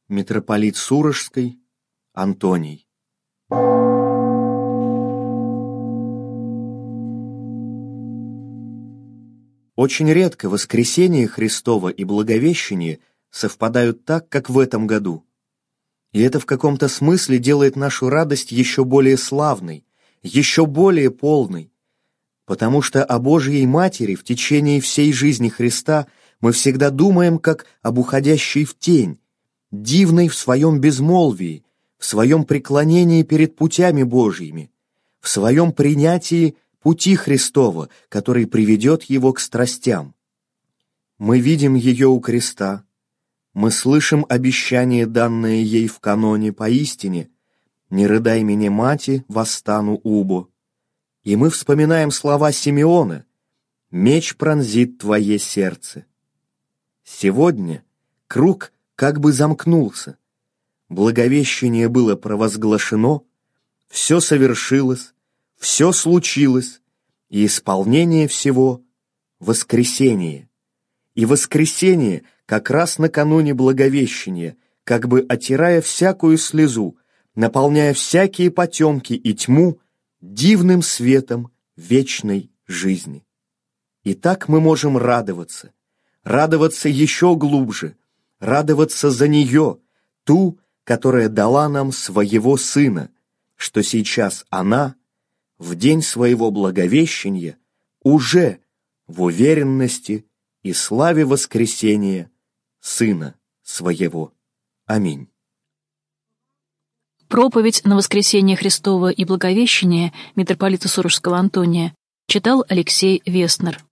Митрополит Сурожский Антоний. Очень редко воскресение Христово и Благовещение совпадают так, как в этом году. И это в каком-то смысле делает нашу радость еще более славной, еще более полной, потому что о Божьей Матери в течение всей жизни Христа мы всегда думаем как об уходящей в тень, дивной в своем безмолвии, в своем преклонении перед путями Божьими, в своем принятии пути Христова, который приведет его к страстям. Мы видим ее у креста, мы слышим обещание, данное ей в каноне поистине: «Не рыдай меня, мати, восстану убо». И мы вспоминаем слова Симеона: «Меч пронзит твое сердце». Сегодня круг как бы замкнулся. Благовещение было провозглашено, все совершилось, все случилось, и исполнение всего — воскресение. И воскресение как раз накануне Благовещения, как бы отирая всякую слезу, наполняя всякие потемки и тьму дивным светом вечной жизни. И так мы можем радоваться, радоваться еще глубже, радоваться за нее, ту, которая дала нам своего Сына, что сейчас она, в день своего Благовещения, уже в уверенности и славе воскресения Сына своего. Аминь. Проповедь на воскресение Христово и Благовещение митрополита Сурожского Антония читал Алексей Веснер.